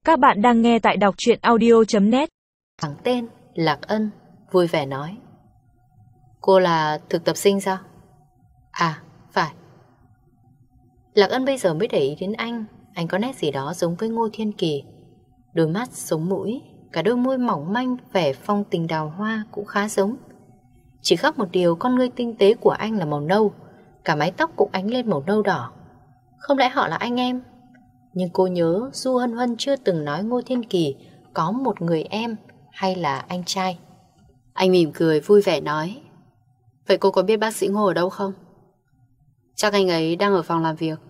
Các bạn đang nghe tại đọc truyện audio.net. Thằng tên Lạc Ân vui vẻ nói: Cô là thực tập sinh sao? À, phải. Lạc Ân bây giờ mới để ý đến anh. Anh có nét gì đó giống với Ngô Thiên Kỳ. Đôi mắt, sống mũi, cả đôi môi mỏng manh, vẻ phong tình đào hoa cũng khá giống. Chỉ khác một điều, con ngươi tinh tế của anh là màu nâu, cả mái tóc cũng ánh lên màu nâu đỏ. Không lẽ họ là anh em? Nhưng cô nhớ Du Hân Hân chưa từng nói Ngô Thiên Kỳ có một người em hay là anh trai. Anh mỉm cười vui vẻ nói: Vậy cô có biết bác sĩ Ngô ở đâu không? Chắc anh ấy đang ở phòng làm việc.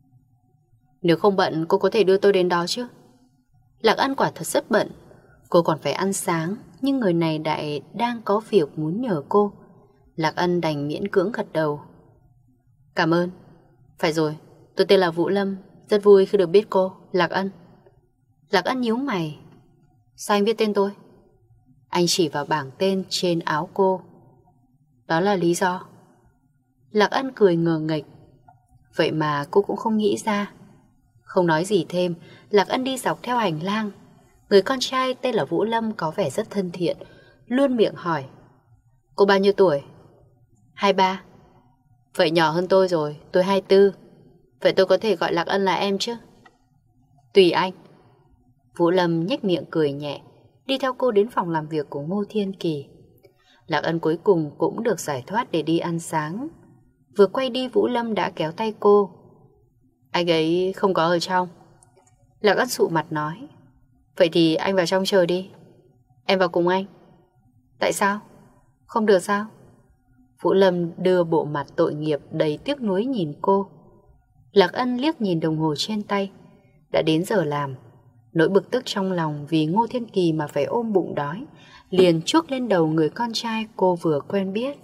Nếu không bận cô có thể đưa tôi đến đó chứ? Lạc Ân quả thật rất bận. Cô còn phải ăn sáng, nhưng người này lại đang có việc muốn nhờ cô. Lạc Ân đành miễn cưỡng gật đầu. Cảm ơn. Phải rồi, tôi tên là Vũ Lâm. Rất vui khi được biết cô, Lạc Ân. Lạc Ân nhíu mày. Sao anh biết tên tôi? Anh chỉ vào bảng tên trên áo cô. Đó là lý do. Lạc Ân cười ngờ nghệch. Vậy mà cô cũng không nghĩ ra. Không nói gì thêm, Lạc Ân đi dọc theo hành lang. Người con trai tên là Vũ Lâm có vẻ rất thân thiện, luôn miệng hỏi: Cô bao nhiêu tuổi? 23. Vậy nhỏ hơn tôi rồi, tôi 24. Vậy tôi có thể gọi Lạc Ân là em chứ? Tùy anh. Vũ Lâm nhếch miệng cười nhẹ, đi theo cô đến phòng làm việc của Ngô Thiên Kỳ. Lạc Ân cuối cùng cũng được giải thoát để đi ăn sáng. Vừa quay đi, Vũ Lâm đã kéo tay cô. Anh ấy không có ở trong. Lạc Ân sụ mặt nói: Vậy thì anh vào trong chờ đi. Em vào cùng anh. Tại sao? Không được sao? Vũ Lâm đưa bộ mặt tội nghiệp đầy tiếc nuối nhìn cô. Lạc Ân liếc nhìn đồng hồ trên tay. Đã đến giờ làm. Nỗi bực tức trong lòng vì Ngô Thiên Kỳ mà phải ôm bụng đói liền chuốc lên đầu người con trai cô vừa quen biết.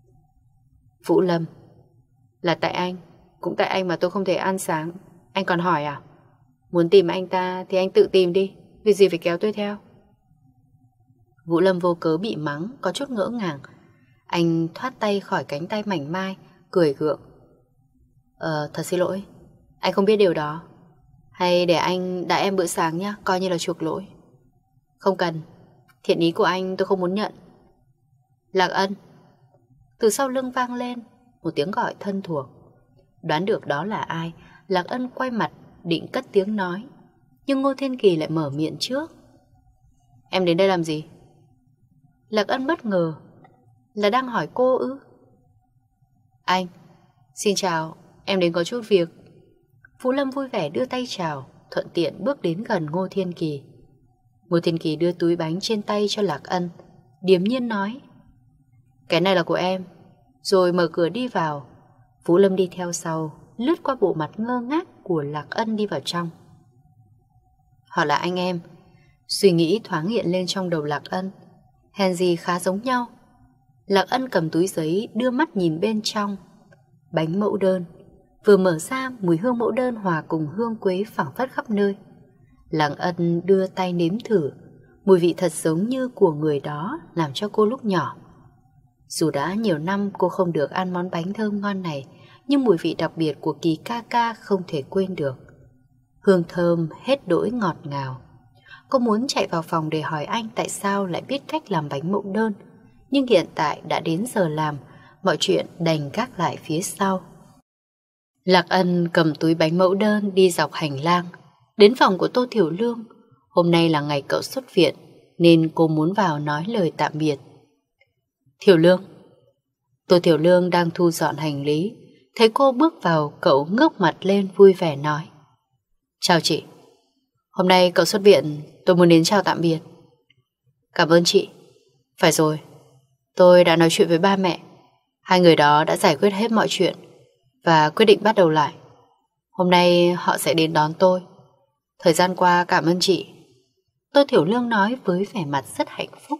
Vũ Lâm: Là tại anh, cũng tại anh mà tôi không thể ăn sáng. Anh còn hỏi à? Muốn tìm anh ta thì anh tự tìm đi, vì gì phải kéo tôi theo? Vũ Lâm vô cớ bị mắng, có chút ngỡ ngàng. Anh thoát tay khỏi cánh tay mảnh mai, cười gượng. Thật xin lỗi, anh không biết điều đó. Hay để anh đãi em bữa sáng nhé, coi như là chuộc lỗi. Không cần, thiện ý của anh tôi không muốn nhận. Lạc Ân. Từ sau lưng vang lên một tiếng gọi thân thuộc. Đoán được đó là ai, Lạc Ân quay mặt định cất tiếng nói, nhưng Ngô Thiên Kỳ lại mở miệng trước. Em đến đây làm gì? Lạc Ân bất ngờ. Là đang hỏi cô ư? Anh, xin chào, em đến có chút việc. Vũ Lâm vui vẻ đưa tay chào, thuận tiện bước đến gần Ngô Thiên Kỳ. Ngô Thiên Kỳ đưa túi bánh trên tay cho Lạc Ân, điềm nhiên nói: Cái này là của em. Rồi mở cửa đi vào. Vũ Lâm đi theo sau, lướt qua bộ mặt ngơ ngác của Lạc Ân đi vào trong. Họ là anh em. Suy nghĩ thoáng hiện lên trong đầu Lạc Ân. Hèn gì khá giống nhau. Lạc Ân cầm túi giấy, đưa mắt nhìn bên trong. Bánh mẫu đơn. Vừa mở ra, mùi hương mẫu đơn hòa cùng hương quế phảng phất khắp nơi. Lạc Ân đưa tay nếm thử. Mùi vị thật giống như của người đó làm cho cô lúc nhỏ. Dù đã nhiều năm cô không được ăn món bánh thơm ngon này, nhưng mùi vị đặc biệt của Kỳ ca ca không thể quên được. Hương thơm hết đỗi ngọt ngào. Cô muốn chạy vào phòng để hỏi anh tại sao lại biết cách làm bánh mẫu đơn, nhưng hiện tại đã đến giờ làm, mọi chuyện đành gác lại phía sau. Lạc Ân cầm túi bánh mẫu đơn đi dọc hành lang, đến phòng của Tô Thiểu Lương. Hôm nay là ngày cậu xuất viện, nên cô muốn vào nói lời tạm biệt. Thiểu Lương. Tô Thiểu Lương đang thu dọn hành lý. Thấy cô bước vào, cậu ngước mặt lên vui vẻ nói: Chào chị. Hôm nay cậu xuất viện, tôi muốn đến chào tạm biệt. Cảm ơn chị. Phải rồi, tôi đã nói chuyện với ba mẹ. Hai người đó đã giải quyết hết mọi chuyện và quyết định bắt đầu lại. Hôm nay họ sẽ đến đón tôi. Thời gian qua cảm ơn chị. Tô Thiểu Lương nói với vẻ mặt rất hạnh phúc.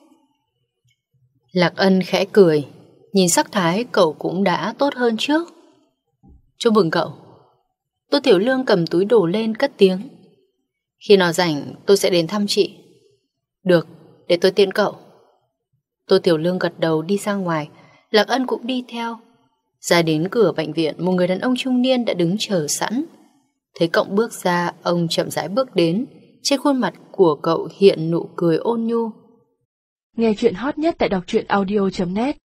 Lạc Ân khẽ cười. Nhìn sắc thái cậu cũng đã tốt hơn trước. Chúc mừng cậu. Tô Thiểu Lương cầm túi đồ lên cất tiếng. Khi nào rảnh tôi sẽ đến thăm chị. Được, để tôi tiễn cậu. Tô Thiểu Lương gật đầu đi ra ngoài. Lạc Ân cũng đi theo. Ra đến cửa bệnh viện, một người đàn ông trung niên đã đứng chờ sẵn. Thấy cậu bước ra, ông chậm rãi bước đến, Trên khuôn mặt của cậu hiện nụ cười ôn nhu. Nghe chuyện hot nhất tại đọc truyện audio.net